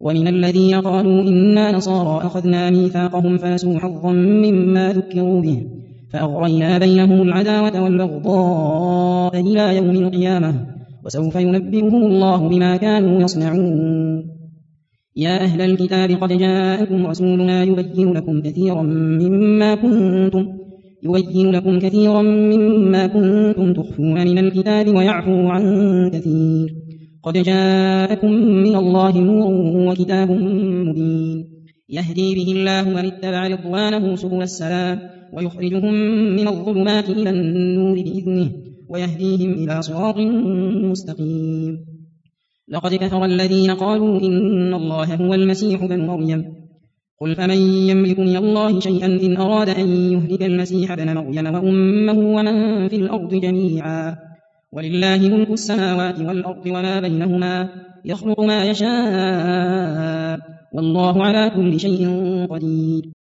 ومن الذين قالوا إنا نصارى أخذنا ميثاقهم فنسوا حظا مما ذكروا به فأغرينا بينهم العداوة والبغضاء إلى يوم القيامة وسوف ينبئهم الله بما كانوا يصنعون. يا أهل الكتاب قد جاءكم رسولنا يبين لكم كثيرا مما كنتم تخفون من الكتاب ويعفو عن كثير. قد جاءكم من الله نور وكتاب مبين يهدي به الله من اتبع رضوانه سبل السلام ويخرجهم من الظلمات إلى النور بإذنه ويهديهم إلى صراط مستقيم. لقد كفر الذين قالوا إن الله هو المسيح ابن مريم قل فمن يملك من الله شيئا إن أراد أن يهلك المسيح ابن مريم وأمه ومن في الأرض جميعا ولله ملك السماوات والأرض وما بينهما يخلق ما يشاء والله على كل شيء قدير.